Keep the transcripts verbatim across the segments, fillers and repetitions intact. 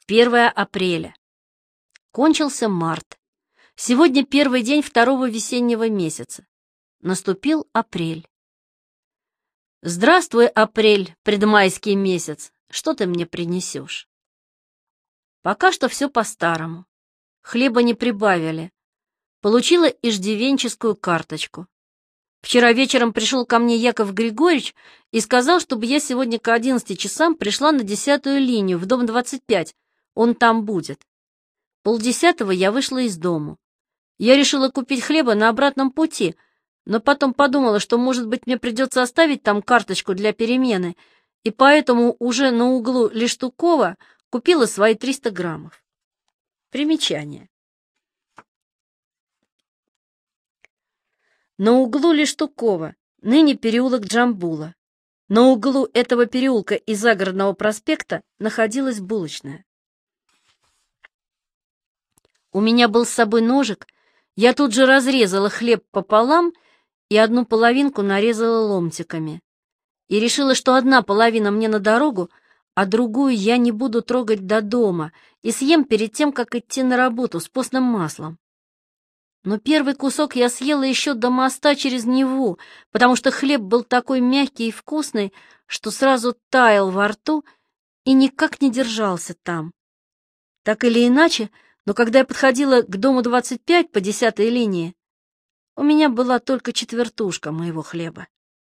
первое апреля. Кончился март. Сегодня первый день второго весеннего месяца. Наступил апрель. Здравствуй, апрель, предмайский месяц. Что ты мне принесешь? Пока что все по-старому. Хлеба не прибавили. Получила иждивенческую карточку. Вчера вечером пришел ко мне Яков Григорьевич и сказал, чтобы я сегодня к одиннадцати часам пришла на десятую линию в дом двадцать пять. Он там будет. Полдесятого я вышла из дому. Я решила купить хлеба на обратном пути, но потом подумала, что, может быть, мне придется оставить там карточку для перемены, и поэтому уже на углу Лештукова купила свои триста граммов. Примечание. На углу Лештукова, ныне переулок Джамбула. На углу этого переулка и Загородного проспекта находилась булочная. У меня был с собой ножик, я тут же разрезала хлеб пополам и одну половинку нарезала ломтиками. И решила, что одна половина мне на дорогу, а другую я не буду трогать до дома и съем перед тем, как идти на работу с постным маслом. Но первый кусок я съела еще до моста через Неву, потому что хлеб был такой мягкий и вкусный, что сразу таял во рту и никак не держался там. Так или иначе, но когда я подходила к дому двадцать пять по десятой линии, у меня была только четвертушка моего хлеба.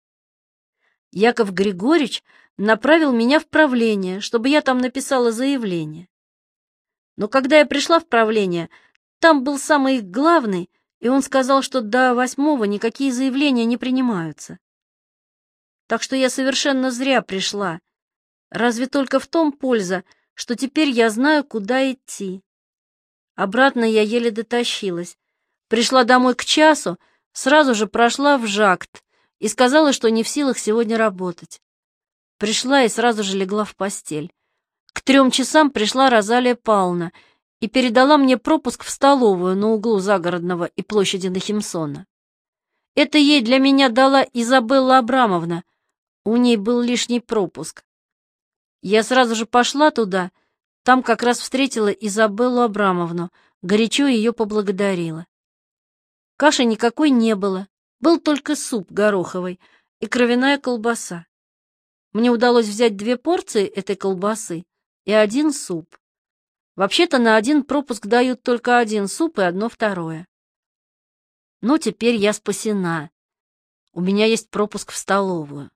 Яков Григорьевич направил меня в правление, чтобы я там написала заявление. Но когда я пришла в правление, там был самый главный, и он сказал, что до восьмого никакие заявления не принимаются. Так что я совершенно зря пришла. Разве только в том польза, что теперь я знаю, куда идти. Обратно я еле дотащилась. Пришла домой к часу, сразу же прошла в жакт и сказала, что не в силах сегодня работать. Пришла и сразу же легла в постель. К трем часам пришла Розалия Павловна и передала мне пропуск в столовую на углу Загородного и площади Нахимсона. Это ей для меня дала Изабелла Абрамовна. У ней был лишний пропуск. Я сразу же пошла туда, там как раз встретила Изабеллу Абрамовну, горячо ее поблагодарила. Каши никакой не было, был только суп гороховый и кровяная колбаса. Мне удалось взять две порции этой колбасы и один суп. Вообще-то на один пропуск дают только один суп и одно второе. Ну, теперь я спасена. У меня есть пропуск в столовую.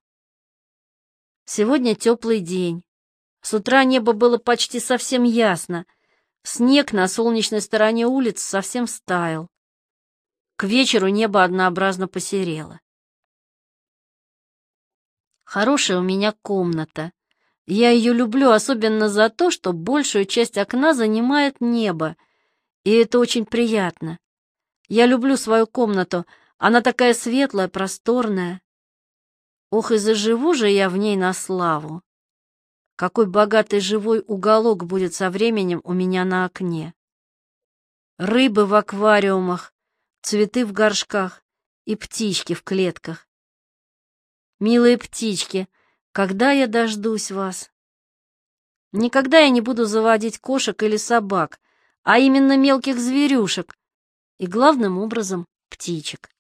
Сегодня теплый день. С утра небо было почти совсем ясно. Снег на солнечной стороне улиц совсем стаял. К вечеру небо однообразно посерело. Хорошая у меня комната. Я ее люблю особенно за то, что большую часть окна занимает небо, и это очень приятно. Я люблю свою комнату, она такая светлая, просторная. Ох, и заживу же я в ней на славу. Какой богатый живой уголок будет со временем у меня на окне. Рыбы в аквариумах, цветы в горшках и птички в клетках. Милые птички, когда я дождусь вас? Никогда я не буду заводить кошек или собак, а именно мелких зверюшек и, главным образом, птичек.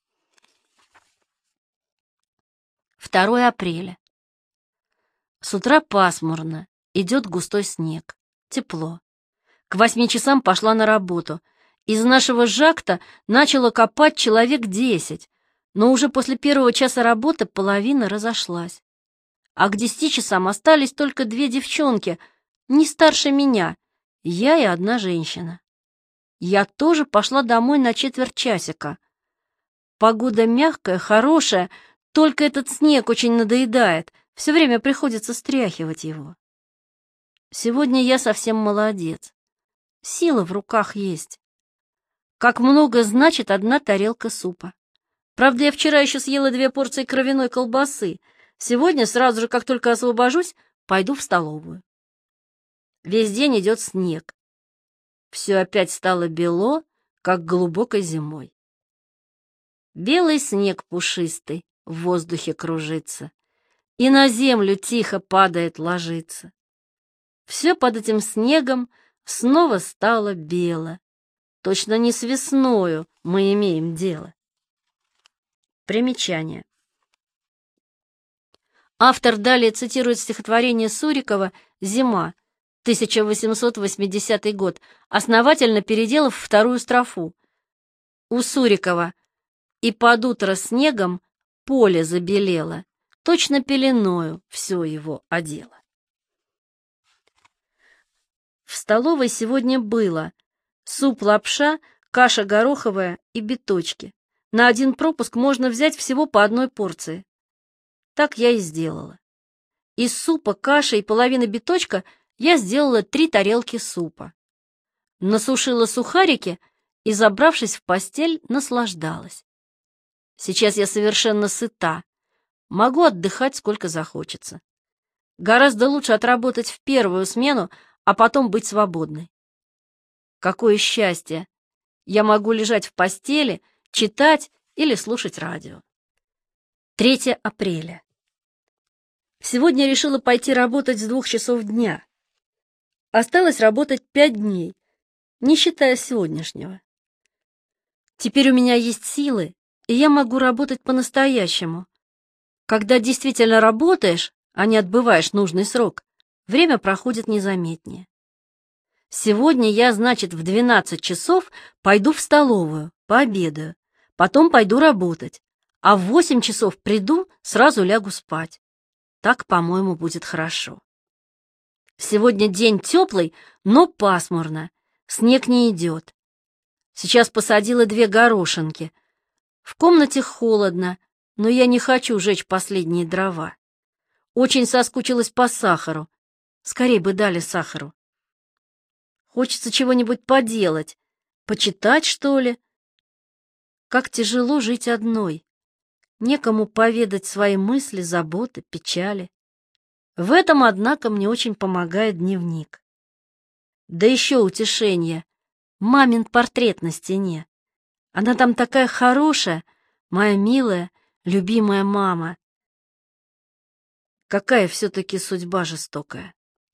второе апреля. С утра пасмурно, идет густой снег, тепло. К восьми часам пошла на работу. Из нашего жакта начало копать человек десять, но уже после первого часа работы половина разошлась. А к десяти часам остались только две девчонки, не старше меня, я и одна женщина. Я тоже пошла домой на четверть часика. Погода мягкая, хорошая, только этот снег очень надоедает, все время приходится стряхивать его. Сегодня я совсем молодец. Сила в руках есть. Как много значит одна тарелка супа. Правда, я вчера еще съела две порции кровяной колбасы. Сегодня, сразу же, как только освобожусь, пойду в столовую. Весь день идет снег. Все опять стало бело, как глубокой зимой. Белый снег пушистый в воздухе кружится, и на землю тихо падает, ложится. Все под этим снегом снова стало бело. Точно не с весною мы имеем дело. Примечание. Автор далее цитирует стихотворение Сурикова «Зима», тысяча восемьсот восьмидесятый год, основательно переделав вторую строфу. У Сурикова: «И под утро снегом поле забелело, точно пеленою все его одело». В столовой сегодня было суп-лапша, каша гороховая и биточки. На один пропуск можно взять всего по одной порции. Так я и сделала. Из супа, каши и половины биточка я сделала три тарелки супа. Насушила сухарики и, забравшись в постель, наслаждалась. Сейчас я совершенно сыта. Могу отдыхать сколько захочется. Гораздо лучше отработать в первую смену, а потом быть свободной. Какое счастье! Я могу лежать в постели, читать или слушать радио. третьего апреля. Сегодня решила пойти работать с двух часов дня. Осталось работать пять дней, не считая сегодняшнего. Теперь у меня есть силы, и я могу работать по-настоящему. Когда действительно работаешь, а не отбываешь нужный срок, время проходит незаметнее. Сегодня я, значит, в двенадцать часов пойду в столовую, пообедаю, потом пойду работать, а в восемь часов приду, сразу лягу спать. Так, по-моему, будет хорошо. Сегодня день теплый, но пасмурно, снег не идет. Сейчас посадила две горошинки. В комнате холодно, но я не хочу жечь последние дрова. Очень соскучилась по сахару. Скорей бы дали сахару. Хочется чего-нибудь поделать, почитать, что ли. Как тяжело жить одной. Некому поведать свои мысли, заботы, печали. В этом, однако, мне очень помогает дневник. Да еще утешение. Мамин портрет на стене. Она там такая хорошая, моя милая, любимая мама. Какая все-таки судьба жестокая.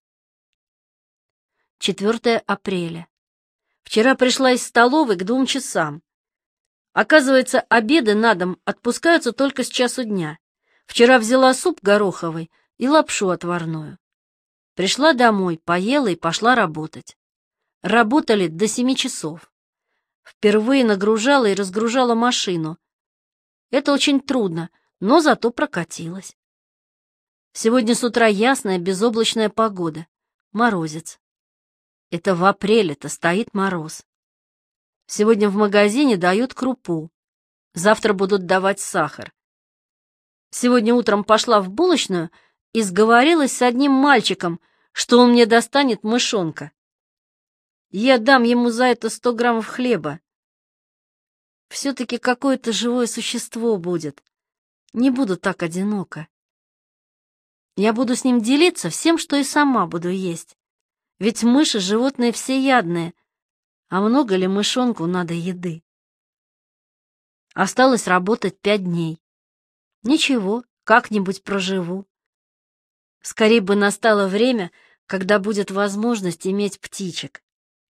четвёртого апреля. Вчера пришла из столовой к двум часам. Оказывается, обеды на дом отпускаются только с часу дня. Вчера взяла суп гороховый и лапшу отварную. Пришла домой, поела и пошла работать. Работали до семи часов. Впервые нагружала и разгружала машину. Это очень трудно, но зато прокатилась. Сегодня с утра ясная безоблачная погода. Морозец. Это в апреле-то стоит мороз. Сегодня в магазине дают крупу. Завтра будут давать сахар. Сегодня утром пошла в булочную и сговорилась с одним мальчиком, что он мне достанет мышонка. Я дам ему за это сто граммов хлеба. Все-таки какое-то живое существо будет. Не буду так одиноко. Я буду с ним делиться всем, что и сама буду есть. Ведь мыши — животные всеядные. А много ли мышонку надо еды? Осталось работать пять дней. Ничего, как-нибудь проживу. Скорее бы настало время, когда будет возможность иметь птичек.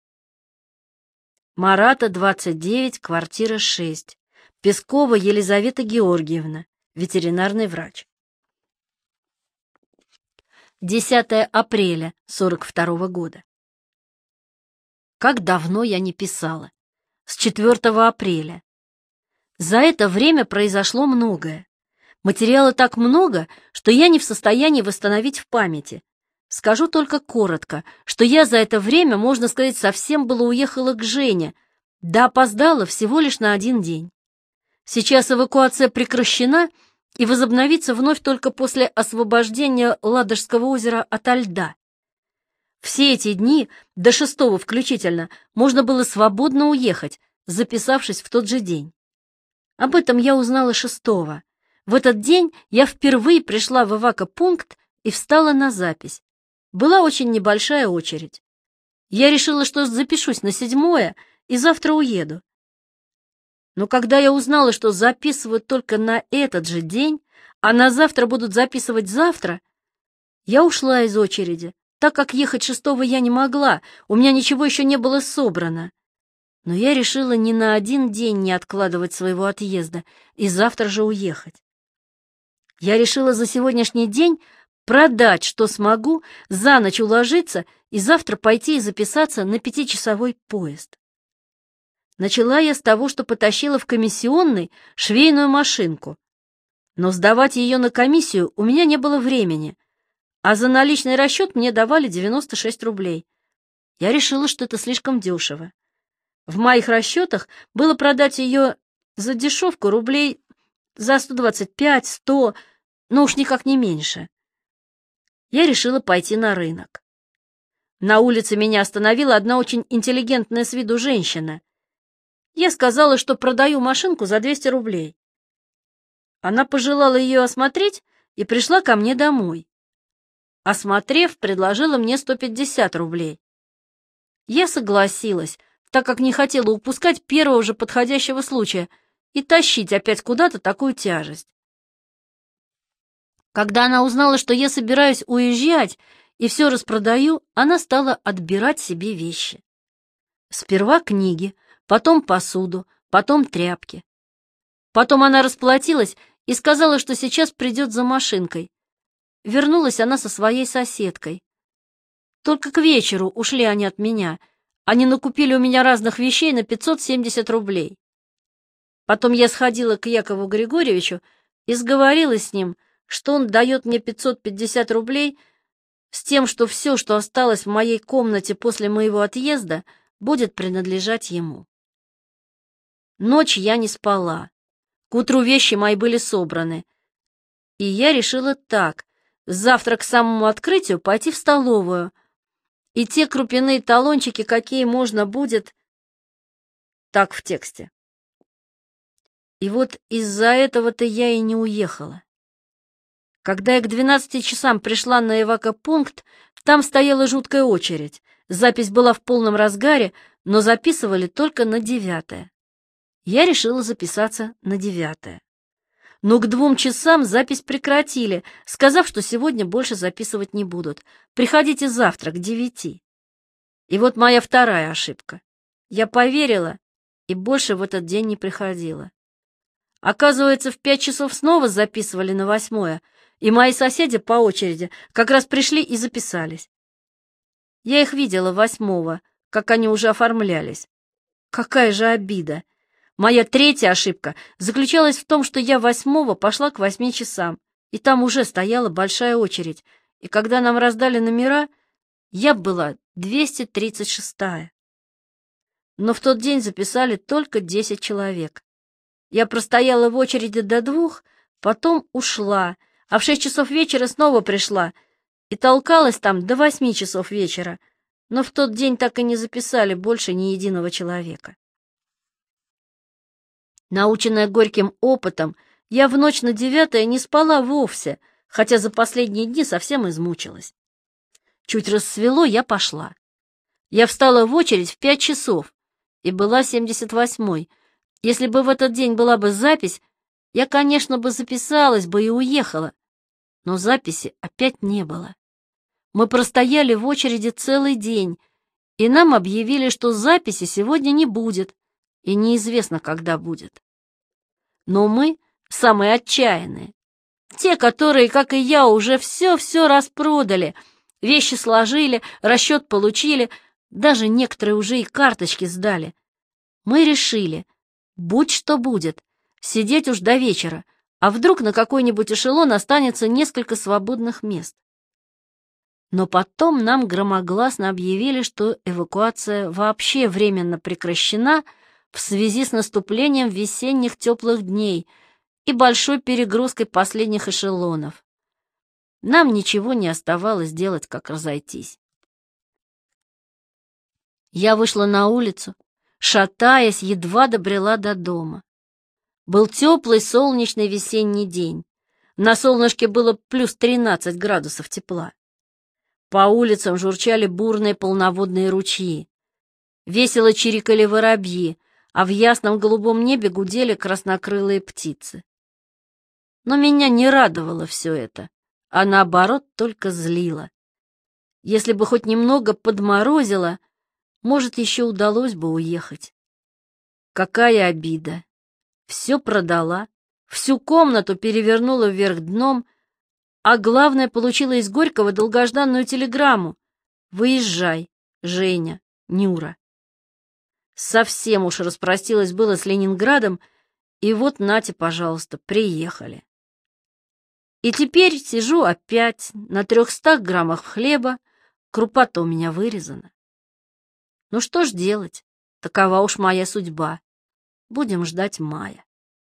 Марата, двадцать девять, квартира шесть. Пескова Елизавета Георгиевна, ветеринарный врач. десятого апреля сорок второго года. Как давно я не писала. С четвёртого апреля. За это время произошло многое. Материала так много, что я не в состоянии восстановить в памяти. Скажу только коротко, что я за это время, можно сказать, совсем было уехала к Жене, да опоздала всего лишь на один день. Сейчас эвакуация прекращена и возобновится вновь только после освобождения Ладожского озера ото льда. Все эти дни, до шестого включительно, можно было свободно уехать, записавшись в тот же день. Об этом я узнала шестого. В этот день я впервые пришла в эвакопункт и встала на запись. Была очень небольшая очередь. Я решила, что запишусь на седьмое и завтра уеду. Но когда я узнала, что записывают только на этот же день, а на завтра будут записывать завтра, я ушла из очереди, так как ехать шестого я не могла, у меня ничего еще не было собрано. Но я решила ни на один день не откладывать своего отъезда и завтра же уехать. Я решила за сегодняшний день продать, что смогу, за ночь уложиться и завтра пойти и записаться на пятичасовой поезд. Начала я с того, что потащила в комиссионный швейную машинку. Но сдавать ее на комиссию у меня не было времени, а за наличный расчет мне давали девяносто шесть рублей. Я решила, что это слишком дешево. В моих расчетах было продать ее за дешевку рублей за сто двадцать пять, сто, но уж никак не меньше. Я решила пойти на рынок. На улице меня остановила одна очень интеллигентная с виду женщина. Я сказала, что продаю машинку за двести рублей. Она пожелала ее осмотреть и пришла ко мне домой. Осмотрев, предложила мне сто пятьдесят рублей. Я согласилась, так как не хотела упускать первого же подходящего случая и тащить опять куда-то такую тяжесть. Когда она узнала, что я собираюсь уезжать и все распродаю, она стала отбирать себе вещи. Сперва книги, потом посуду, потом тряпки. Потом она расплатилась и сказала, что сейчас придет за машинкой. Вернулась она со своей соседкой. Только к вечеру ушли они от меня. Они накупили у меня разных вещей на пятьсот семьдесят рублей. Потом я сходила к Якову Григорьевичу и сговорилась с ним, что он дает мне пятьсот пятьдесят рублей с тем, что все, что осталось в моей комнате после моего отъезда, будет принадлежать ему. Ночь я не спала. К утру вещи мои были собраны. И я решила так: завтра к самому открытию пойти в столовую, и те крупяные талончики, какие можно будет, так в тексте. И вот из-за этого-то я и не уехала. Когда я к двенадцати часам пришла на эвакопункт, там стояла жуткая очередь. Запись была в полном разгаре, но записывали только на девятое. Я решила записаться на девятое. Но к двум часам запись прекратили, сказав, что сегодня больше записывать не будут. Приходите завтра к девяти. И вот моя вторая ошибка. Я поверила и больше в этот день не приходила. Оказывается, в пять часов снова записывали на восьмое, и мои соседи по очереди как раз пришли и записались. Я их видела восьмого, как они уже оформлялись. Какая же обида! Моя третья ошибка заключалась в том, что я восьмого пошла к восьми часам, и там уже стояла большая очередь, и когда нам раздали номера, я была двести тридцать шестая. Но в тот день записали только десять человек. Я простояла в очереди до двух, потом ушла, а в шесть часов вечера снова пришла и толкалась там до восьми часов вечера, но в тот день так и не записали больше ни единого человека. Наученная горьким опытом, я в ночь на девятое не спала вовсе, хотя за последние дни совсем измучилась. Чуть рассвело, я пошла. Я встала в очередь в пять часов и была семьдесят восьмой. Если бы в этот день была бы запись, я, конечно, бы записалась бы и уехала, но записи опять не было. Мы простояли в очереди целый день, и нам объявили, что записи сегодня не будет, и неизвестно, когда будет. Но мы самые отчаянные. Те, которые, как и я, уже все-все распродали, вещи сложили, расчет получили, даже некоторые уже и карточки сдали. Мы решили, будь что будет, сидеть уж до вечера, а вдруг на какой-нибудь эшелон останется несколько свободных мест. Но потом нам громогласно объявили, что эвакуация вообще временно прекращена в связи с наступлением весенних теплых дней и большой перегрузкой последних эшелонов. Нам ничего не оставалось делать, как разойтись. Я вышла на улицу, шатаясь, едва добрела до дома. Был теплый солнечный весенний день. На солнышке было плюс тринадцать градусов тепла. По улицам журчали бурные полноводные ручьи. Весело чирикали воробьи, а в ясном голубом небе гудели краснокрылые птицы. Но меня не радовало все это, а наоборот только злило. Если бы хоть немного подморозило, может, еще удалось бы уехать. Какая обида! Все продала, всю комнату перевернула вверх дном, а главное, получила из Горького долгожданную телеграмму: «Выезжай, Женя, Нюра». Совсем уж распростилась было с Ленинградом, и вот нате, пожалуйста, приехали. И теперь сижу опять на трехстах граммах хлеба, крупа-то у меня вырезана. Ну что ж делать, такова уж моя судьба. Будем ждать мая.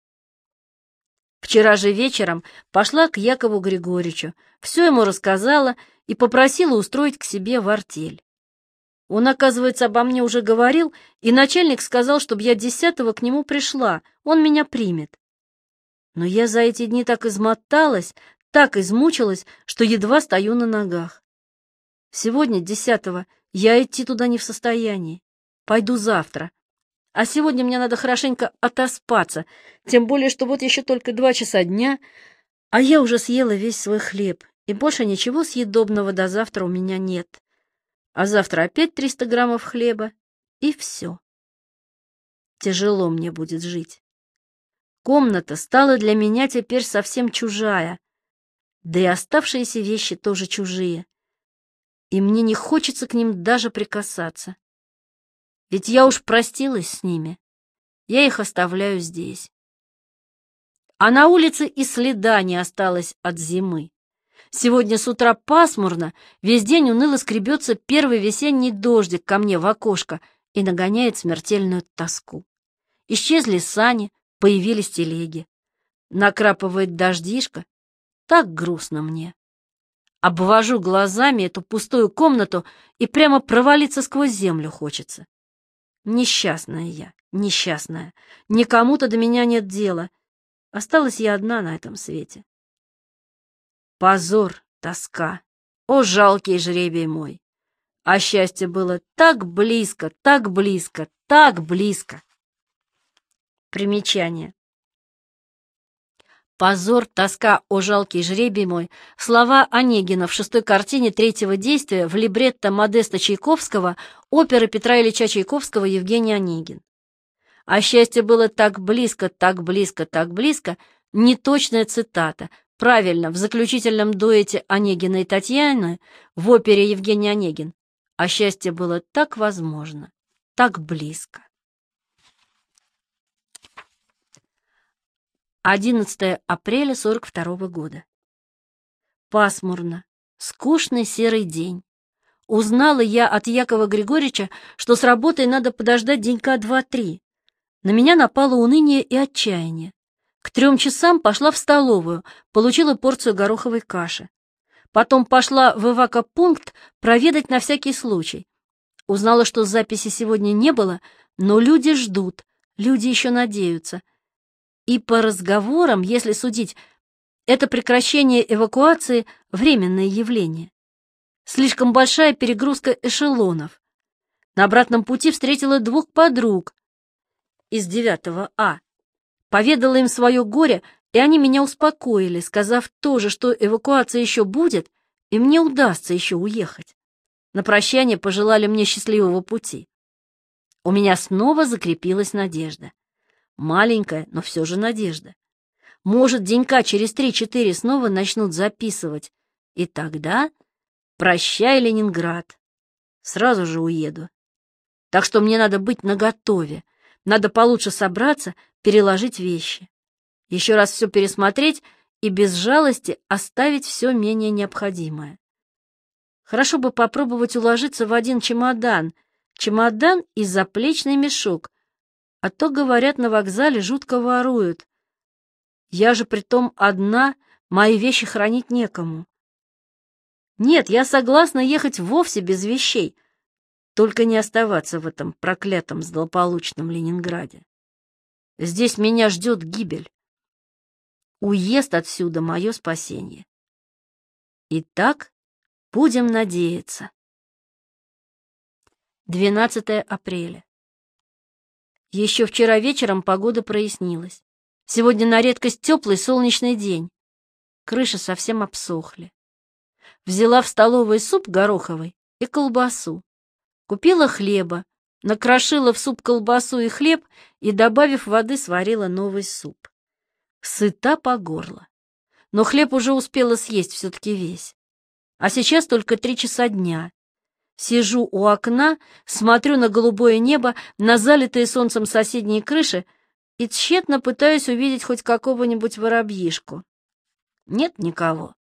Вчера же вечером пошла к Якову Григорьевичу, все ему рассказала и попросила устроить к себе в артель. Он, оказывается, обо мне уже говорил, и начальник сказал, чтобы я десятого к нему пришла, он меня примет. Но я за эти дни так измоталась, так измучилась, что едва стою на ногах. Сегодня, десятого, я идти туда не в состоянии. Пойду завтра. А сегодня мне надо хорошенько отоспаться, тем более, что вот еще только два часа дня, а я уже съела весь свой хлеб, и больше ничего съедобного до завтра у меня нет. А завтра опять триста граммов хлеба, и все. Тяжело мне будет жить. Комната стала для меня теперь совсем чужая, да и оставшиеся вещи тоже чужие, и мне не хочется к ним даже прикасаться. Ведь я уж простилась с ними, я их оставляю здесь. А на улице и следа не осталось от зимы. Сегодня с утра пасмурно, весь день уныло скребется первый весенний дождик ко мне в окошко и нагоняет смертельную тоску. Исчезли сани, появились телеги. Накрапывает дождишко, так грустно мне. Обвожу глазами эту пустую комнату, и прямо провалиться сквозь землю хочется. Несчастная я, несчастная. Никому-то до меня нет дела. Осталась я одна на этом свете. Позор, тоска. О, жалкий жребий мой! А счастье было так близко, так близко, так близко. Примечание. Позор, тоска, о, жалкий жребий мой — слова Онегина в шестой картине третьего действия в либретто Модеста Чайковского оперы Петра Ильича Чайковского «Евгений Онегин». А счастье было так близко, так близко, так близко — неточная цитата. Правильно, в заключительном дуэте Онегина и Татьяны в опере «Евгений Онегин». А счастье было так возможно, так близко. одиннадцатое апреля сорок второго года. Пасмурно, скучный серый день. Узнала я от Якова Григорьевича, что с работой надо подождать денька два-три. На меня напало уныние и отчаяние. К трем часам пошла в столовую, получила порцию гороховой каши. Потом пошла в эвакопункт проведать на всякий случай. Узнала, что записи сегодня не было, но люди ждут, люди еще надеются. И по разговорам, если судить, это прекращение эвакуации — временное явление. Слишком большая перегрузка эшелонов. На обратном пути встретила двух подруг из девятого А. Поведала им свое горе, и они меня успокоили, сказав тоже, что эвакуация еще будет, и мне удастся еще уехать. На прощание пожелали мне счастливого пути. У меня снова закрепилась надежда. Маленькая, но все же надежда. Может, денька через три-четыре снова начнут записывать, и тогда прощай, Ленинград. Сразу же уеду. Так что мне надо быть наготове, надо получше собраться, переложить вещи. Еще раз все пересмотреть и без жалости оставить все менее необходимое. Хорошо бы попробовать уложиться в один чемодан, чемодан и заплечный мешок, а то, говорят, на вокзале жутко воруют. Я же притом одна, мои вещи хранить некому. Нет, я согласна ехать вовсе без вещей, только не оставаться в этом проклятом злополучном Ленинграде. Здесь меня ждет гибель. Уезд отсюда — мое спасение. Итак, будем надеяться. двенадцатое апреля. Еще вчера вечером погода прояснилась. Сегодня на редкость теплый солнечный день. Крыши совсем обсохли. Взяла в столовой суп гороховый и колбасу. Купила хлеба, накрошила в суп колбасу и хлеб и, добавив воды, сварила новый суп. Сыта по горло. Но хлеб уже успела съесть все-таки весь. А сейчас только три часа дня. Сижу у окна, смотрю на голубое небо, на залитые солнцем соседние крыши и тщетно пытаюсь увидеть хоть какого-нибудь воробьишку. Нет никого.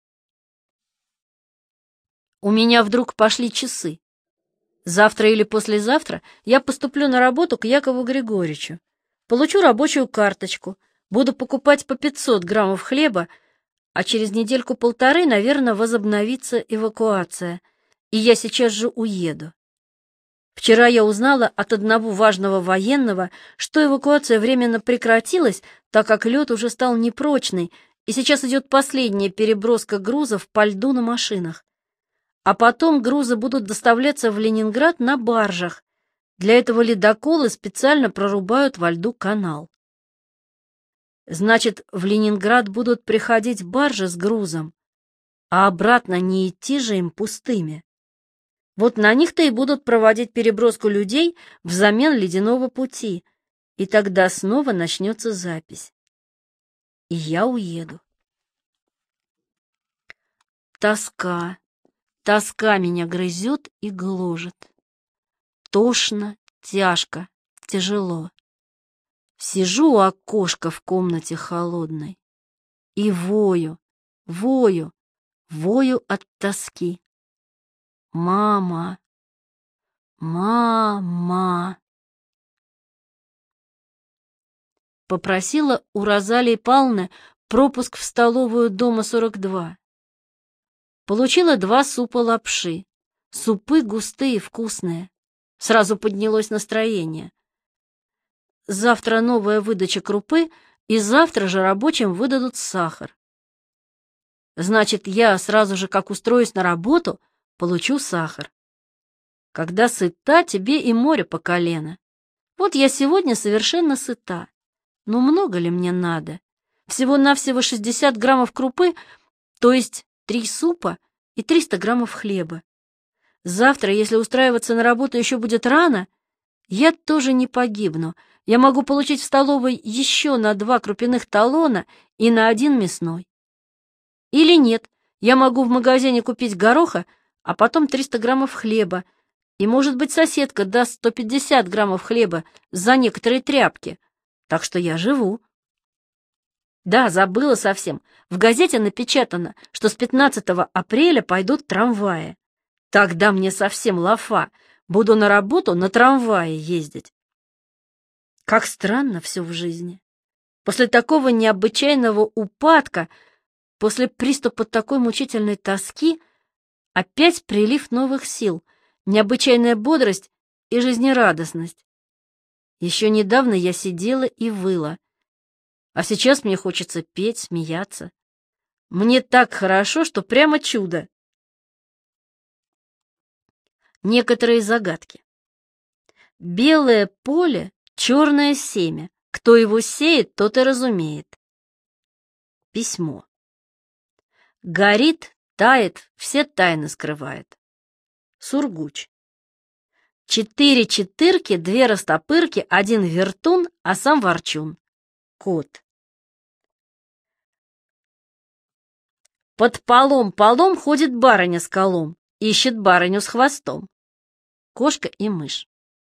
У меня вдруг пошли часы. Завтра или послезавтра я поступлю на работу к Якову Григорьевичу. Получу рабочую карточку, буду покупать по пятьсот граммов хлеба, а через недельку-полторы, наверное, возобновится эвакуация, и я сейчас же уеду. Вчера я узнала от одного важного военного, что эвакуация временно прекратилась, так как лед уже стал непрочный, и сейчас идет последняя переброска грузов по льду на машинах. А потом грузы будут доставляться в Ленинград на баржах. Для этого ледоколы специально прорубают во льду канал. Значит, в Ленинград будут приходить баржи с грузом, а обратно не идти же им пустыми. Вот на них-то и будут проводить переброску людей взамен ледяного пути, и тогда снова начнется запись. И я уеду. Тоска. Тоска меня грызет и гложет. Тошно, тяжко, тяжело. Сижу у окошка в комнате холодной и вою, вою, вою от тоски. Мама, мама. Попросила у Розалии Павловны пропуск в столовую дома сорок два. Получила два супа лапши. Супы густые, вкусные. Сразу поднялось настроение. Завтра новая выдача крупы, и завтра же рабочим выдадут сахар. Значит, я сразу же, как устроюсь на работу, получу сахар. Когда сыта, тебе и море по колено. Вот я сегодня совершенно сыта. Но много ли мне надо? Всего-навсего шестьдесят граммов крупы, то есть три супа и триста граммов хлеба. Завтра, если устраиваться на работу еще будет рано, я тоже не погибну. Я могу получить в столовой еще на два крупяных талона и на один мясной. Или нет, я могу в магазине купить гороха, а потом триста граммов хлеба, и, может быть, соседка даст сто пятьдесят граммов хлеба за некоторые тряпки, так что я живу. Да, забыла совсем. В газете напечатано, что с пятнадцатого апреля пойдут трамваи. Тогда мне совсем лафа. Буду на работу на трамвае ездить. Как странно все в жизни. После такого необычайного упадка, после приступа такой мучительной тоски, опять прилив новых сил, необычайная бодрость и жизнерадостность. Еще недавно я сидела и выла, а сейчас мне хочется петь, смеяться. Мне так хорошо, что прямо чудо. Некоторые загадки. Белое поле, черное семя. Кто его сеет, тот и разумеет. Письмо. Горит, тает, все тайны скрывает. Сургуч. Четыре четырки, две растопырки, один вертун, а сам ворчун. Кот. Под полом-полом ходит барыня с колом, ищет барыню с хвостом. Кошка и мышь.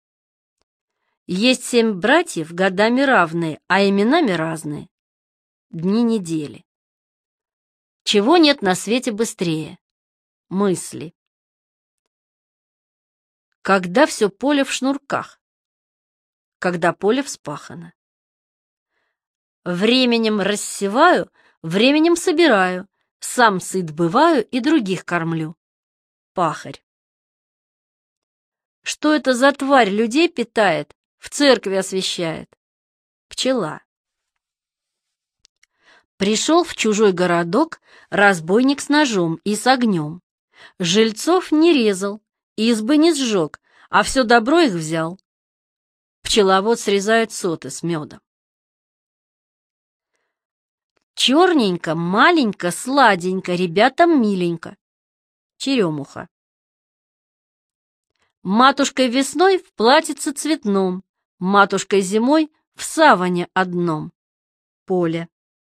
Есть семь братьев, годами равные, а именами разные. Дни недели. Чего нет на свете быстрее? Мысли. Когда все поле в шнурках? Когда поле вспахано. Временем рассеваю, временем собираю, сам сыт бываю и других кормлю. Пахарь. Что это за тварь людей питает, в церкви освещает? Пчела. Пришел в чужой городок разбойник с ножом и с огнем. Жильцов не резал, избы не сжег, а все добро их взял. Пчеловод срезает соты с медом. Черненько, маленько, сладенько, ребятам миленько. Черемуха. Матушкой весной в платьице цветном, матушкой зимой в саване одном. Поле.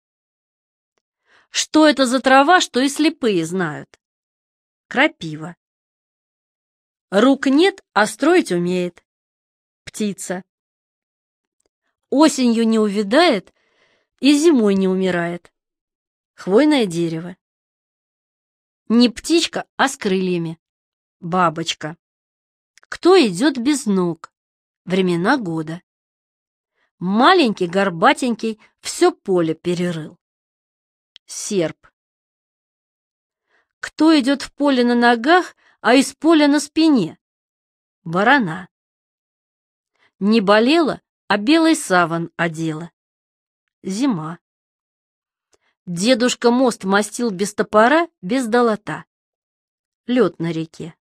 Что это за трава, что и слепые знают? Крапива. Рук нет, а строить умеет. Птица. Осенью не увядает и зимой не умирает. Хвойное дерево. Не птичка, а с крыльями. Бабочка. Кто идет без ног? Времена года. Маленький, горбатенький, все поле перерыл. Серп. Кто идет в поле на ногах, а из поля на спине? Барана. Не болела, а белый саван одела. Зима. Дедушка мост мастил без топора, без долота. Лед на реке.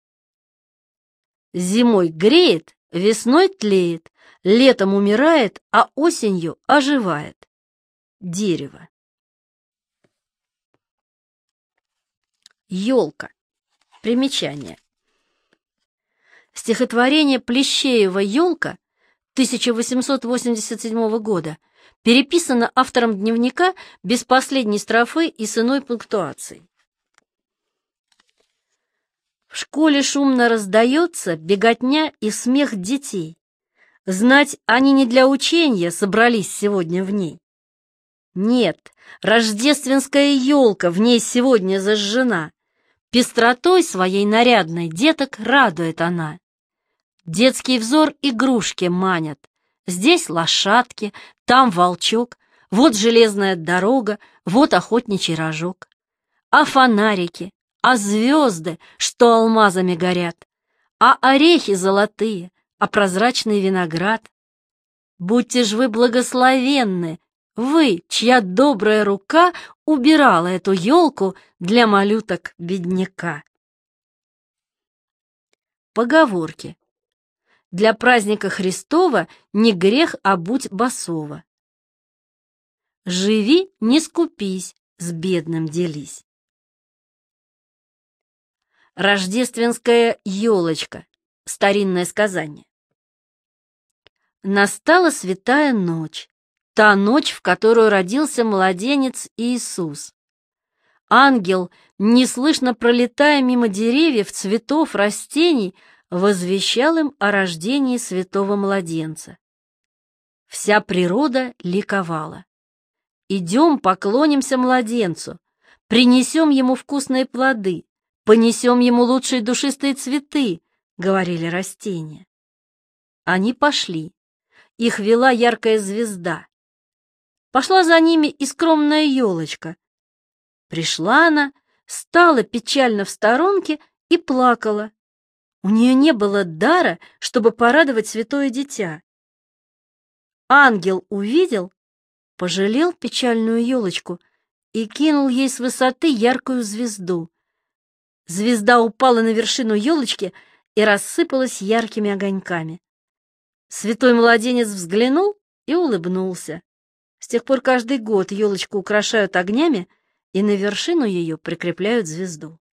Зимой греет, весной тлеет, летом умирает, а осенью оживает. Дерево. Ёлка. Примечание. Стихотворение Плещеева «Ёлка» тысяча восемьсот восемьдесят седьмого года переписано автором дневника без последней строфы и с иной пунктуацией. В школе шумно раздается беготня и смех детей. Знать, они не для учения собрались сегодня в ней. Нет, рождественская елка в ней сегодня зажжена. Пестротой своей нарядной деток радует она. Детский взор игрушки манят. Здесь лошадки, там волчок, вот железная дорога, вот охотничий рожок. А фонарики, а звезды, что алмазами горят, а орехи золотые, а прозрачный виноград. Будьте ж вы благословенны, вы, чья добрая рука убирала эту елку для малюток-бедняка. Поговорки. Для праздника Христова не грех обуть босого. Живи, не скупись, с бедным делись. Рождественская елочка. Старинное сказание. Настала святая ночь, та ночь, в которую родился младенец Иисус. Ангел, неслышно пролетая мимо деревьев, цветов, растений, возвещал им о рождении святого младенца. Вся природа ликовала. Идем, поклонимся младенцу, принесем ему вкусные плоды, понесем ему лучшие душистые цветы, говорили растения. Они пошли. Их вела яркая звезда. Пошла за ними и скромная елочка. Пришла она, стала печально в сторонке и плакала. У нее не было дара, чтобы порадовать святое дитя. Ангел увидел, пожалел печальную елочку и кинул ей с высоты яркую звезду. Звезда упала на вершину елочки и рассыпалась яркими огоньками. Святой младенец взглянул и улыбнулся. С тех пор каждый год елочку украшают огнями и на вершину ее прикрепляют звезду.